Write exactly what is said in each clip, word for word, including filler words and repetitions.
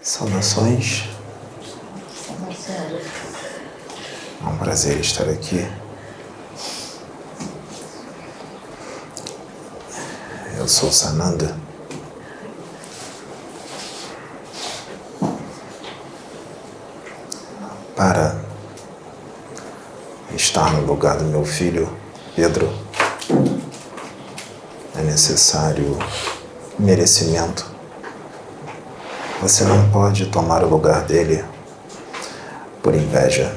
Saudações. É um prazer estar aqui. Eu sou Sananda. Para estar no lugar do meu filho, Pedro, é necessário merecimento. Você não pode tomar o lugar dele por inveja.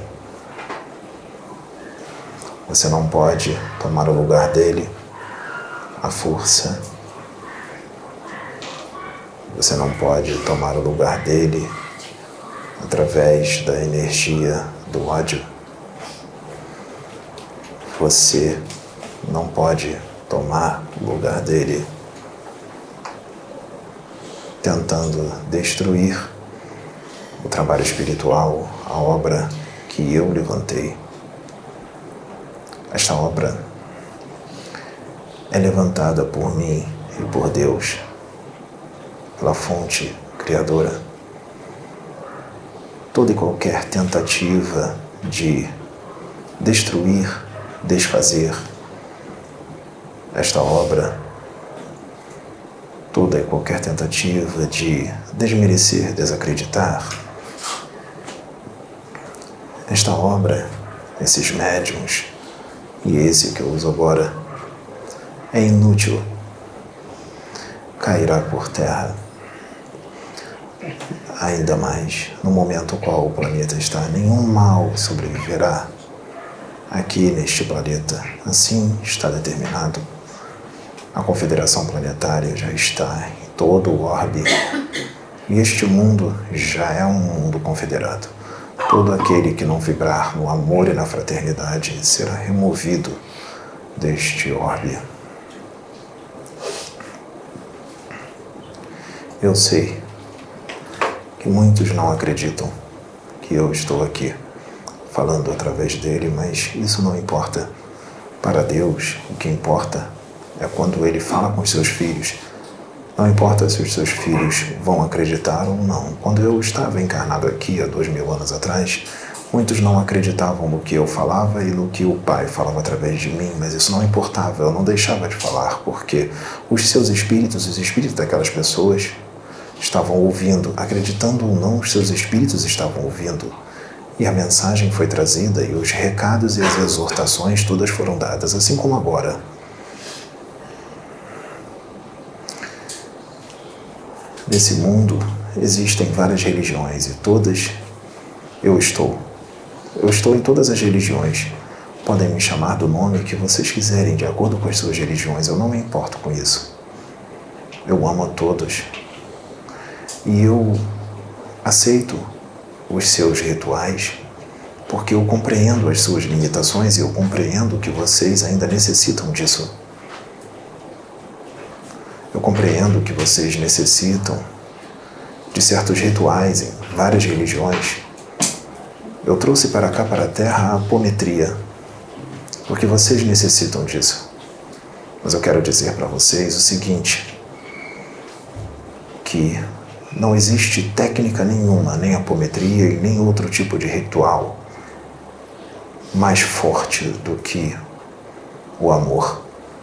Você não pode tomar o lugar dele à força. Você não pode tomar o lugar dele através da energia do ódio. Você não pode tomar o lugar dele tentando destruir o trabalho espiritual, a obra que eu levantei. Esta obra é levantada por mim e por Deus, pela fonte criadora. Toda e qualquer tentativa de destruir, desfazer esta obra, toda e qualquer tentativa de desmerecer, desacreditar esta obra, esses médiuns e esse que eu uso agora, é inútil, cairá por terra. Ainda mais no momento qual o planeta está, nenhum mal sobreviverá aqui neste planeta. Assim está determinado. A Confederação Planetária já está em todo o orbe e este mundo já é um mundo confederado. Todo aquele que não vibrar no amor e na fraternidade será removido deste orbe. Eu sei que muitos não acreditam que eu estou aqui falando através dele, mas isso não importa. Para Deus, o que importa é quando Ele fala com os seus filhos. Não importa se os seus filhos vão acreditar ou não. Quando eu estava encarnado aqui, há dois mil anos atrás, muitos não acreditavam no que eu falava e no que o Pai falava através de mim, mas isso não importava, eu não deixava de falar, porque os seus espíritos, os espíritos daquelas pessoas, estavam ouvindo, acreditando ou não, os seus espíritos estavam ouvindo. E a mensagem foi trazida e os recados e as exortações todas foram dadas, assim como agora. Nesse mundo existem várias religiões e todas eu estou. Eu estou em todas as religiões. Podem me chamar do nome que vocês quiserem, de acordo com as suas religiões. Eu não me importo com isso. Eu amo a todos. E eu aceito os seus rituais porque eu compreendo as suas limitações e eu compreendo que vocês ainda necessitam disso. Eu compreendo que vocês necessitam de certos rituais em várias religiões. Eu trouxe para cá, para a Terra, a apometria, porque vocês necessitam disso. Mas eu quero dizer para vocês o seguinte, que não existe técnica nenhuma, nem apometria e nem outro tipo de ritual mais forte do que o amor.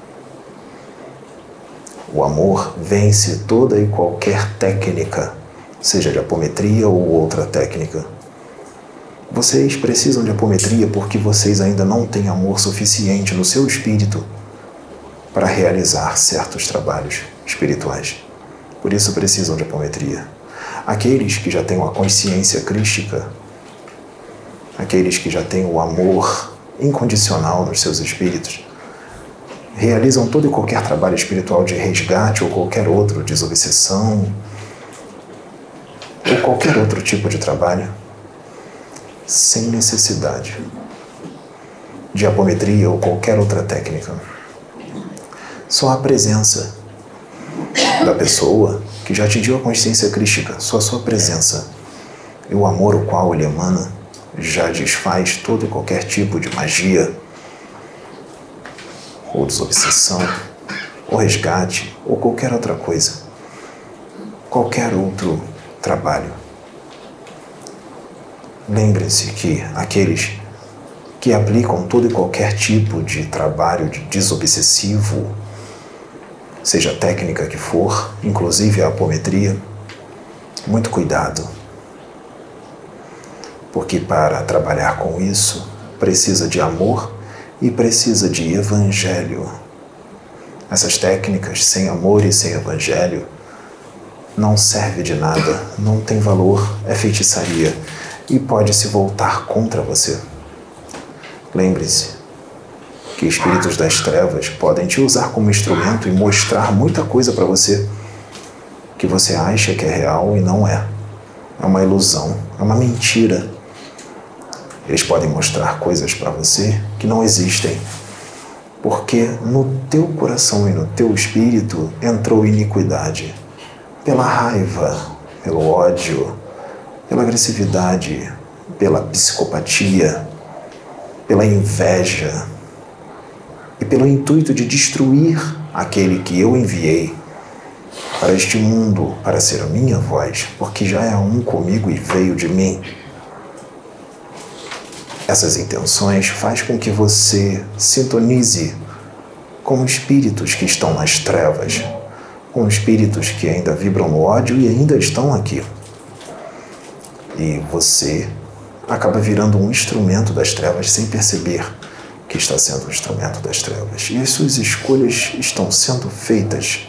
O amor vence toda e qualquer técnica, seja de apometria ou outra técnica. Vocês precisam de apometria porque vocês ainda não têm amor suficiente no seu espírito para realizar certos trabalhos espirituais. Por isso precisam de apometria. Aqueles que já têm uma consciência crística, aqueles que já têm o amor incondicional nos seus espíritos, realizam todo e qualquer trabalho espiritual de resgate ou qualquer outro, desobsessão, ou qualquer outro tipo de trabalho, sem necessidade de apometria ou qualquer outra técnica. Só a presença da pessoa que já atingiu a consciência crística, só a sua presença e o amor o qual ele emana já desfaz todo e qualquer tipo de magia, ou desobsessão, ou resgate, ou qualquer outra coisa, qualquer outro trabalho lembre-se que aqueles que aplicam todo e qualquer tipo de trabalho de desobsessivo, seja a técnica que for, inclusive a apometria, muito cuidado, porque para trabalhar com isso precisa de amor e precisa de evangelho. Essas técnicas sem amor e sem evangelho não serve de nada, não tem valor, é feitiçaria e pode se voltar contra você. Lembre-se que espíritos das trevas podem te usar como instrumento e mostrar muita coisa para você que você acha que é real e não é. É uma ilusão, é uma mentira. Eles podem mostrar coisas para você que não existem, porque no teu coração e no teu espírito entrou iniquidade. Pela raiva, pelo ódio, pela agressividade, pela psicopatia, pela inveja e pelo intuito de destruir aquele que eu enviei para este mundo, para ser a minha voz, porque já é um comigo e veio de mim. Essas intenções fazem com que você sintonize com espíritos que estão nas trevas, com espíritos que ainda vibram no ódio e ainda estão aqui. E você acaba virando um instrumento das trevas sem perceber que está sendo um instrumento das trevas. E as suas escolhas estão sendo feitas.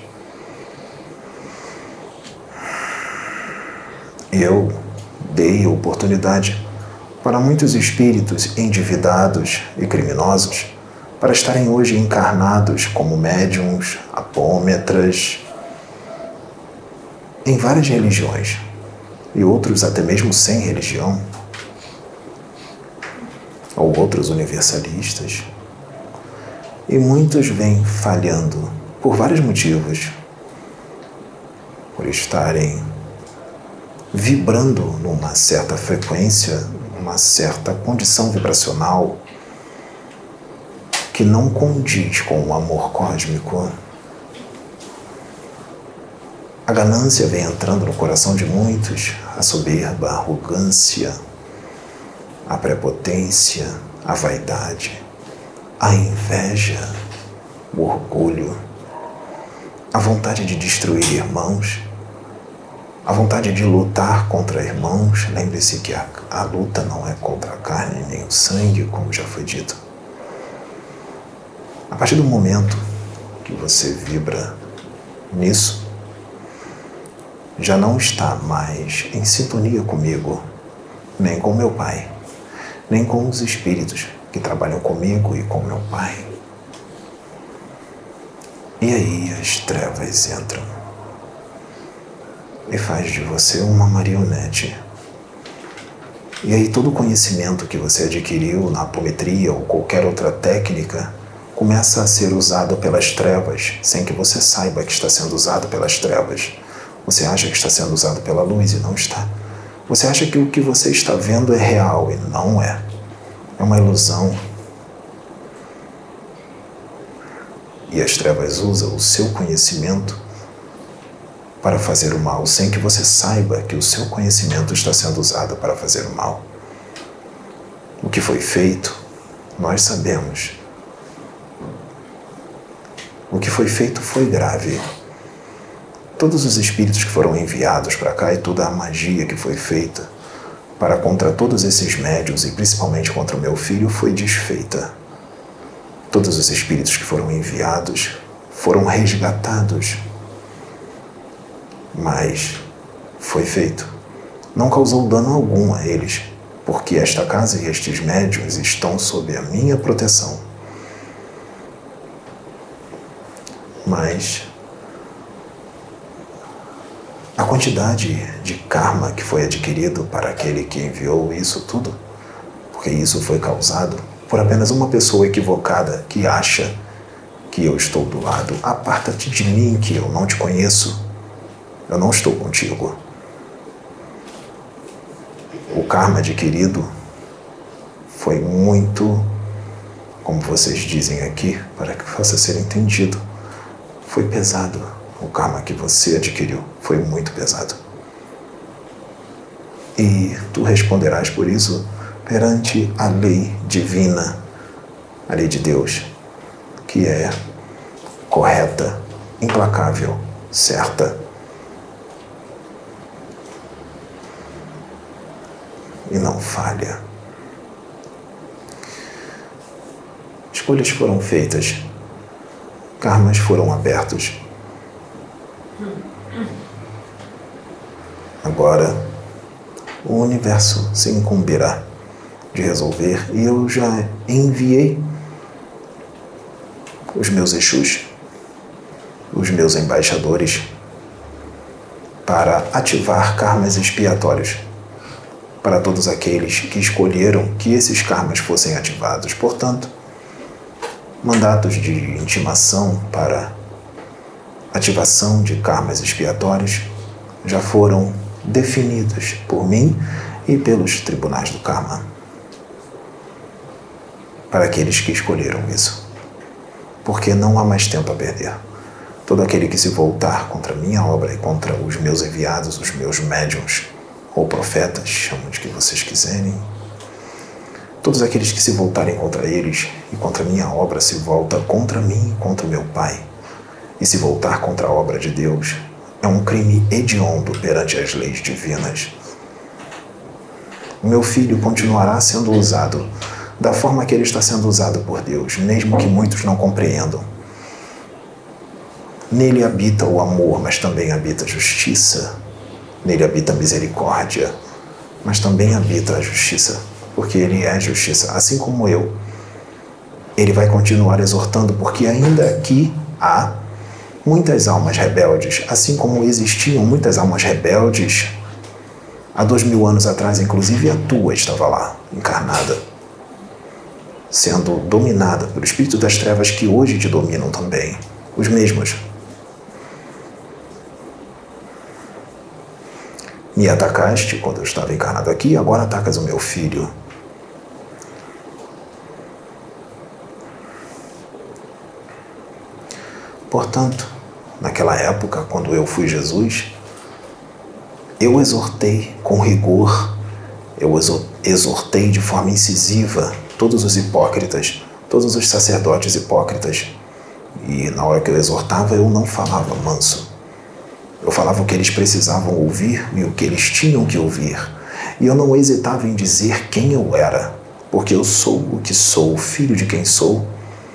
Eu dei oportunidade para muitos espíritos endividados e criminosos para estarem hoje encarnados como médiuns, apômetras, em várias religiões, e outros até mesmo sem religião, ou outros universalistas. E muitos vêm falhando por vários motivos, por estarem vibrando numa certa frequência, numa certa condição vibracional que não condiz com o amor cósmico. A ganância vem entrando no coração de muitos, a soberba, a arrogância, a prepotência, a vaidade, a inveja, o orgulho, a vontade de destruir irmãos, a vontade de lutar contra irmãos. Lembre-se que a, a luta não é contra a carne nem o sangue, como já foi dito. A partir do momento que você vibra nisso, já não está mais em sintonia comigo, nem com meu pai, nem com os espíritos que trabalham comigo e com meu pai. E aí as trevas entram e faz de você uma marionete. E aí todo o conhecimento que você adquiriu na apometria ou qualquer outra técnica começa a ser usado pelas trevas, sem que você saiba que está sendo usado pelas trevas. Você acha que está sendo usado pela luz e não está. Você acha que o que você está vendo é real e não é. É uma ilusão. E as trevas usam o seu conhecimento para fazer o mal, sem que você saiba que o seu conhecimento está sendo usado para fazer o mal. O que foi feito, nós sabemos. O que foi feito foi grave. Todos os espíritos que foram enviados para cá e toda a magia que foi feita para contra todos esses médiuns e principalmente contra o meu filho foi desfeita. Todos os espíritos que foram enviados foram resgatados. Mas foi feito. Não causou dano algum a eles, porque esta casa e estes médiuns estão sob a minha proteção. Mas a quantidade de karma que foi adquirido para aquele que enviou isso tudo, porque isso foi causado por apenas uma pessoa equivocada que acha que eu estou do lado. Aparta-te de mim, que eu não te conheço. Eu não estou contigo. O karma adquirido foi muito, como vocês dizem aqui, para que possa ser entendido, foi pesado. O karma que você adquiriu foi muito pesado. E tu responderás por isso perante a lei divina, a lei de Deus, que é correta, implacável, certa. E não falha. Escolhas foram feitas, karmas foram abertos. Agora, o universo se incumbirá de resolver, e eu já enviei os meus Exus, os meus embaixadores, para ativar karmas expiatórios para todos aqueles que escolheram que esses karmas fossem ativados. Portanto, mandatos de intimação para ativação de karmas expiatórios já foram definidos por mim e pelos tribunais do karma, para aqueles que escolheram isso, porque não há mais tempo a perder. Todo aquele que se voltar contra a minha obra e contra os meus enviados, os meus médiuns ou profetas, chamam de que vocês quiserem, todos aqueles que se voltarem contra eles e contra a minha obra se volta contra mim e contra o meu Pai, e se voltar contra a obra de Deus é um crime hediondo perante as leis divinas. O meu filho continuará sendo usado da forma que ele está sendo usado por Deus, mesmo que muitos não compreendam. Nele habita o amor, mas também habita a justiça. Nele habita a misericórdia, mas também habita a justiça, porque ele é a justiça, assim como eu. Ele vai continuar exortando, porque ainda aqui há muitas almas rebeldes, assim como existiam muitas almas rebeldes há dois mil anos atrás, inclusive a tua estava lá, encarnada, sendo dominada pelo espírito das trevas que hoje te dominam também, os mesmos. Me atacaste quando eu estava encarnado aqui, agora atacas o meu filho. Portanto, naquela época, quando eu fui Jesus, eu exortei com rigor, eu exortei de forma incisiva todos os hipócritas, todos os sacerdotes hipócritas. E na hora que eu exortava, eu não falava manso. Eu falava o que eles precisavam ouvir e o que eles tinham que ouvir. E eu não hesitava em dizer quem eu era, porque eu sou o que sou, filho de quem sou.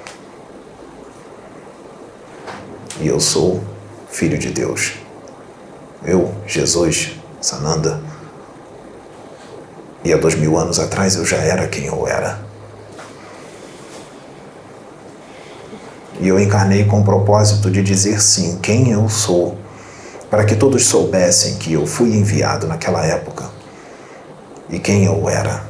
E eu sou filho de Deus. Eu, Jesus, Sananda. E há dois mil anos atrás eu já era quem eu era. E eu encarnei com o propósito de dizer sim, quem eu sou, para que todos soubessem que eu fui enviado naquela época e quem eu era.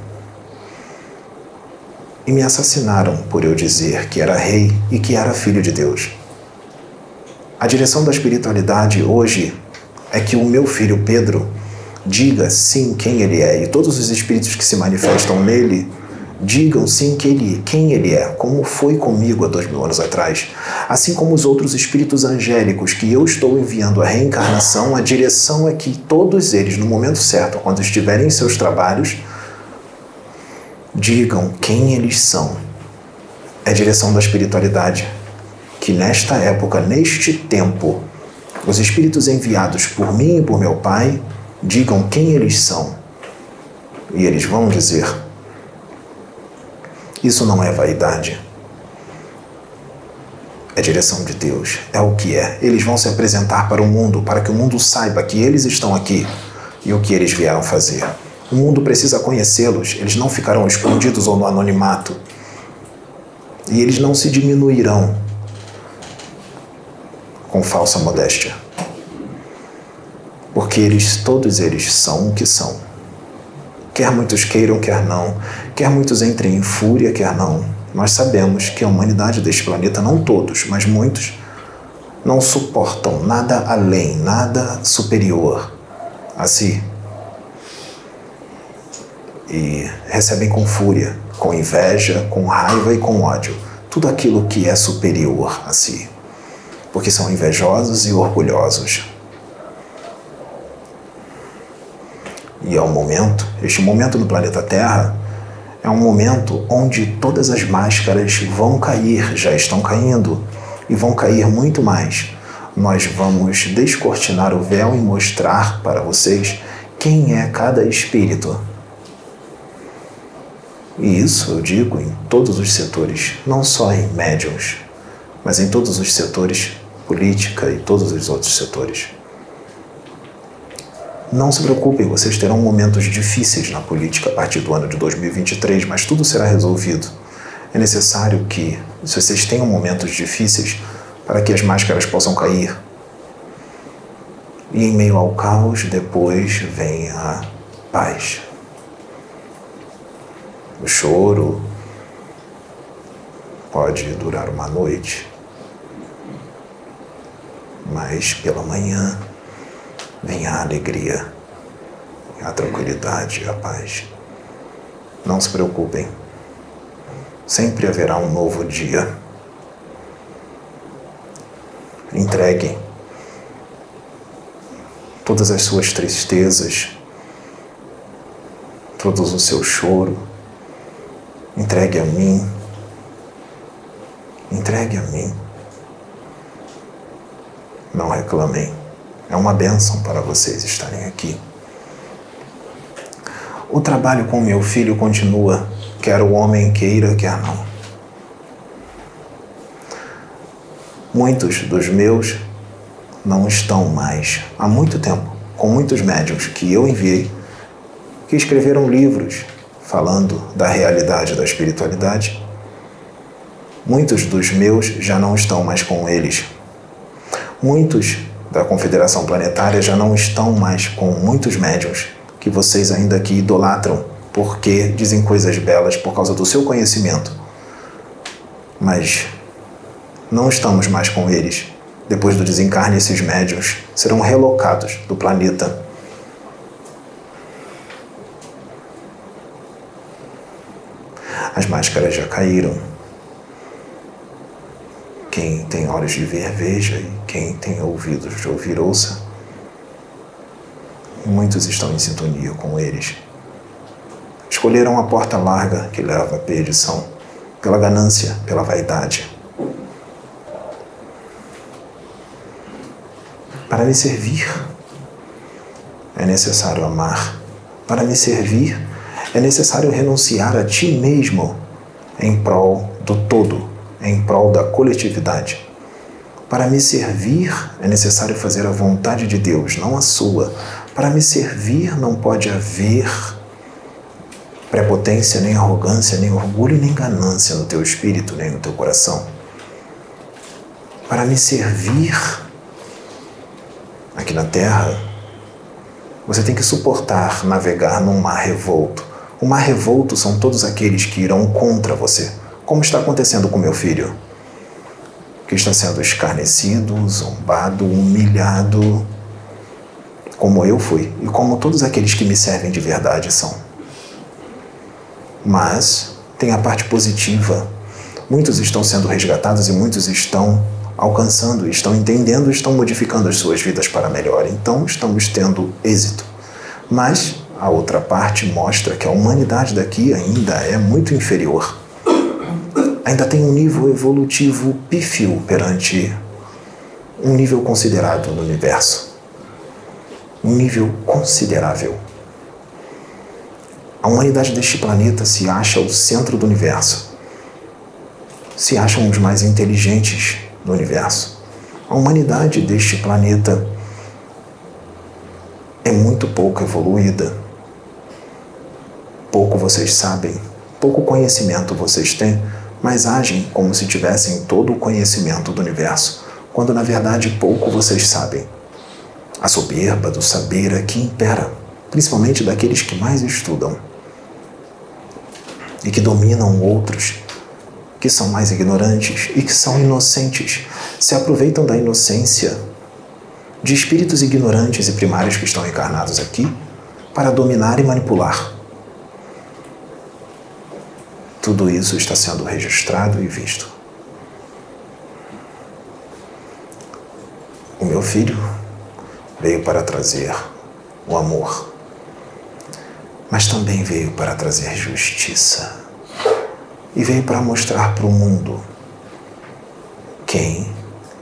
E me assassinaram por eu dizer que era rei e que era filho de Deus. A direção da espiritualidade hoje é que o meu filho Pedro diga sim quem ele é, e todos os espíritos que se manifestam nele digam sim que ele, quem ele é, como foi comigo há dois mil anos atrás. Assim como os outros espíritos angélicos que eu estou enviando a reencarnação, a direção é que todos eles, no momento certo, quando estiverem em seus trabalhos, digam quem eles são. É a direção da espiritualidade que nesta época, neste tempo, os espíritos enviados por mim e por meu Pai digam quem eles são. E eles vão dizer. Isso não é vaidade. É direção de Deus. É o que é. Eles vão se apresentar para o mundo, para que o mundo saiba que eles estão aqui e o que eles vieram fazer. O mundo precisa conhecê-los. Eles não ficarão escondidos ou no anonimato. E eles não se diminuirão com falsa modéstia. Porque eles, todos eles são o que são. Quer muitos queiram, quer não. Quer muitos entrem em fúria, quer não. Nós sabemos que a humanidade deste planeta, não todos, mas muitos, não suportam nada além, nada superior a si. E recebem com fúria, com inveja, com raiva e com ódio tudo aquilo que é superior a si. Porque são invejosos e orgulhosos. E é um momento, este momento no planeta Terra, é um momento onde todas as máscaras vão cair, já estão caindo, e vão cair muito mais. Nós vamos descortinar o véu e mostrar para vocês quem é cada espírito. E isso eu digo em todos os setores, não só em médiuns, mas em todos os setores, política e todos os outros setores. Não se preocupem, vocês terão momentos difíceis na política a partir do ano de dois mil e vinte e três, mas tudo será resolvido. É necessário que, se vocês tenham momentos difíceis, para que as máscaras possam cair. E em meio ao caos, depois vem a paz. O choro pode durar uma noite, mas pela manhã vem a alegria, a tranquilidade e a paz. Não se preocupem, sempre haverá um novo dia. Entreguem todas as suas tristezas, todo o seu choro, entregue a mim, entregue a mim. Não reclamem, é uma bênção para vocês estarem aqui. O trabalho com meu filho continua, quer o homem queira, quer não. Muitos dos meus não estão mais há muito tempo, com muitos médiuns que eu enviei, que escreveram livros falando da realidade da espiritualidade. Muitos dos meus já não estão mais com eles. Muitos da Confederação Planetária já não estão mais com muitos médiuns que vocês ainda aqui idolatram porque dizem coisas belas por causa do seu conhecimento. Mas não estamos mais com eles. Depois do desencarne, esses médiuns serão relocados do planeta. As máscaras já caíram. Quem tem olhos de ver, veja, e quem tem ouvidos de ouvir, ouça. Muitos estão em sintonia com eles. Escolheram a porta larga que leva à perdição, pela ganância, pela vaidade. Para me servir, é necessário amar. Para me servir, é necessário renunciar a ti mesmo em prol do todo, em prol da coletividade. Para me servir, é necessário fazer a vontade de Deus, não a sua. Para me servir, não pode haver prepotência, nem arrogância, nem orgulho, nem ganância no teu espírito, nem no teu coração. Para me servir aqui na Terra, você tem que suportar navegar num mar revolto. O mar revolto são todos aqueles que irão contra você, como está acontecendo com meu filho, que está sendo escarnecido, zombado, humilhado, como eu fui e como todos aqueles que me servem de verdade são. Mas tem a parte positiva. Muitos estão sendo resgatados e muitos estão alcançando, estão entendendo, estão modificando as suas vidas para melhor. Então estamos tendo êxito. Mas a outra parte mostra que a humanidade daqui ainda é muito inferior. Ainda tem um nível evolutivo pífio perante um nível considerado no universo. Um nível considerável. A humanidade deste planeta se acha o centro do universo. Se acham os mais inteligentes do universo. A humanidade deste planeta é muito pouco evoluída. Pouco vocês sabem, pouco conhecimento vocês têm, mas agem como se tivessem todo o conhecimento do universo, quando na verdade pouco vocês sabem. A soberba do saber aqui impera, principalmente daqueles que mais estudam e que dominam outros, que são mais ignorantes e que são inocentes, se aproveitam da inocência de espíritos ignorantes e primários que estão encarnados aqui para dominar e manipular. Tudo isso está sendo registrado e visto. O meu filho veio para trazer o amor, mas também veio para trazer justiça. E veio para mostrar para o mundo quem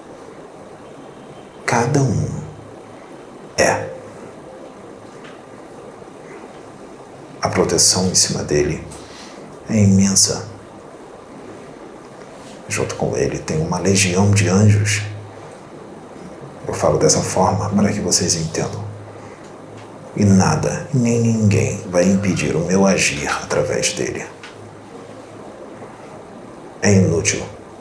cada um é. A proteção em cima dele é imensa. Junto com ele tem uma legião de anjos. Eu falo dessa forma para que vocês entendam. E nada, nem ninguém vai impedir o meu agir através dele. É inútil.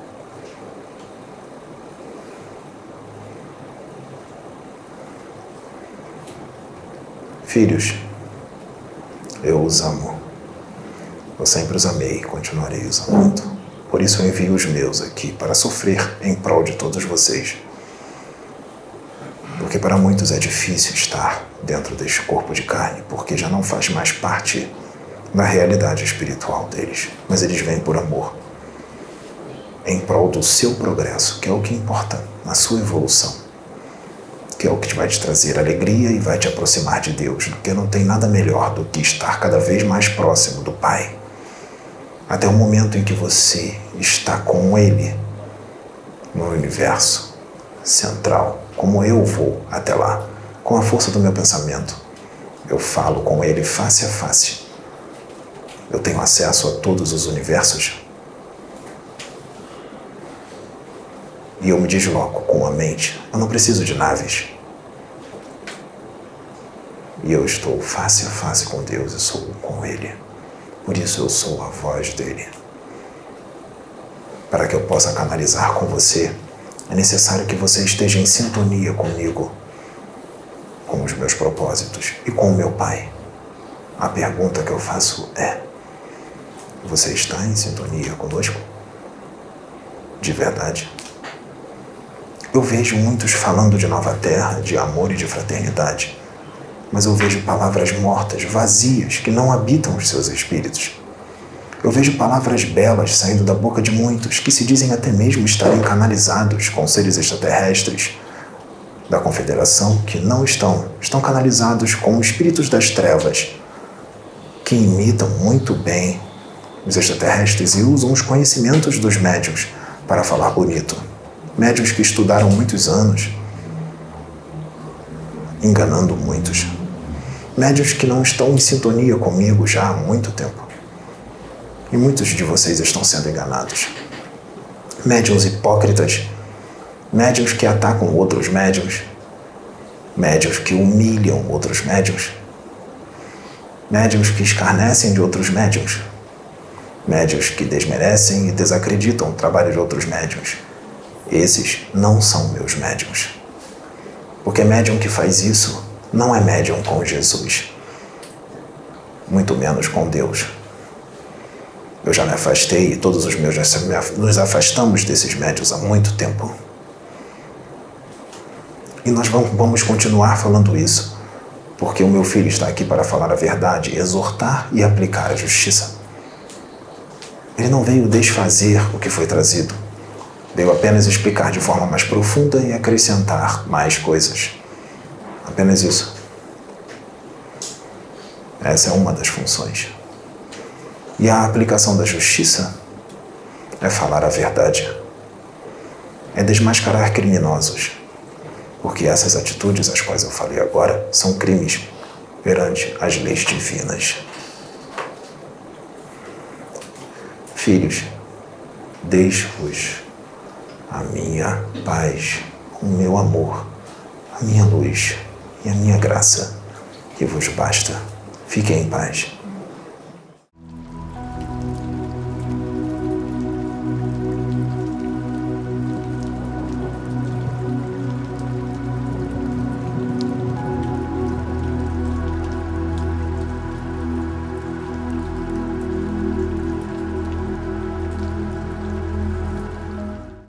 Filhos, eu os amo. Eu sempre os amei e continuarei os amando. Por isso eu envio os meus aqui para sofrer em prol de todos vocês. Porque para muitos é difícil estar dentro deste corpo de carne, porque já não faz mais parte da realidade espiritual deles. Mas eles vêm por amor, em prol do seu progresso, que é o que importa, na sua evolução, que é o que vai te trazer alegria e vai te aproximar de Deus, porque não tem nada melhor do que estar cada vez mais próximo do Pai, até o momento em que você está com Ele no universo central, como eu vou até lá, com a força do meu pensamento. Eu falo com Ele face a face. Eu tenho acesso a todos os universos. E eu me desloco com a mente. Eu não preciso de naves. E eu estou face a face com Deus e sou com Ele. Por isso eu sou a voz dele. Para que eu possa canalizar com você, é necessário que você esteja em sintonia comigo, com os meus propósitos e com o meu Pai. A pergunta que eu faço é: você está em sintonia conosco? De verdade? Eu vejo muitos falando de nova terra, de amor e de fraternidade, mas eu vejo palavras mortas, vazias, que não habitam os seus espíritos. Eu vejo palavras belas saindo da boca de muitos, que se dizem até mesmo estarem canalizados com seres extraterrestres da Confederação, que não estão, estão canalizados com espíritos das trevas, que imitam muito bem os extraterrestres e usam os conhecimentos dos médiuns para falar bonito. Médiuns que estudaram muitos anos, enganando muitos. Médiuns que não estão em sintonia comigo já há muito tempo. E muitos de vocês estão sendo enganados. Médiuns hipócritas, médiuns que atacam outros médiuns, médiuns que humilham outros médiuns, médiuns que escarnecem de outros médiuns, médiuns que desmerecem e desacreditam o trabalho de outros médiuns. Esses não são meus médiuns. Porque médium que faz isso não é médium com Jesus, muito menos com Deus. Eu já me afastei e todos os meus já nos afastamos desses médiuns há muito tempo. E nós vamos continuar falando isso, porque o meu filho está aqui para falar a verdade, exortar e aplicar a justiça. Ele não veio desfazer o que foi trazido. Veio apenas explicar de forma mais profunda e acrescentar mais coisas. Apenas isso. Essa é uma das funções. E a aplicação da justiça é falar a verdade. É desmascarar criminosos. Porque essas atitudes, as quais eu falei agora, são crimes perante as leis divinas. Filhos, deixo-vos a minha paz, o meu amor, a minha luz e a minha graça, que vos basta. Fiquem em paz.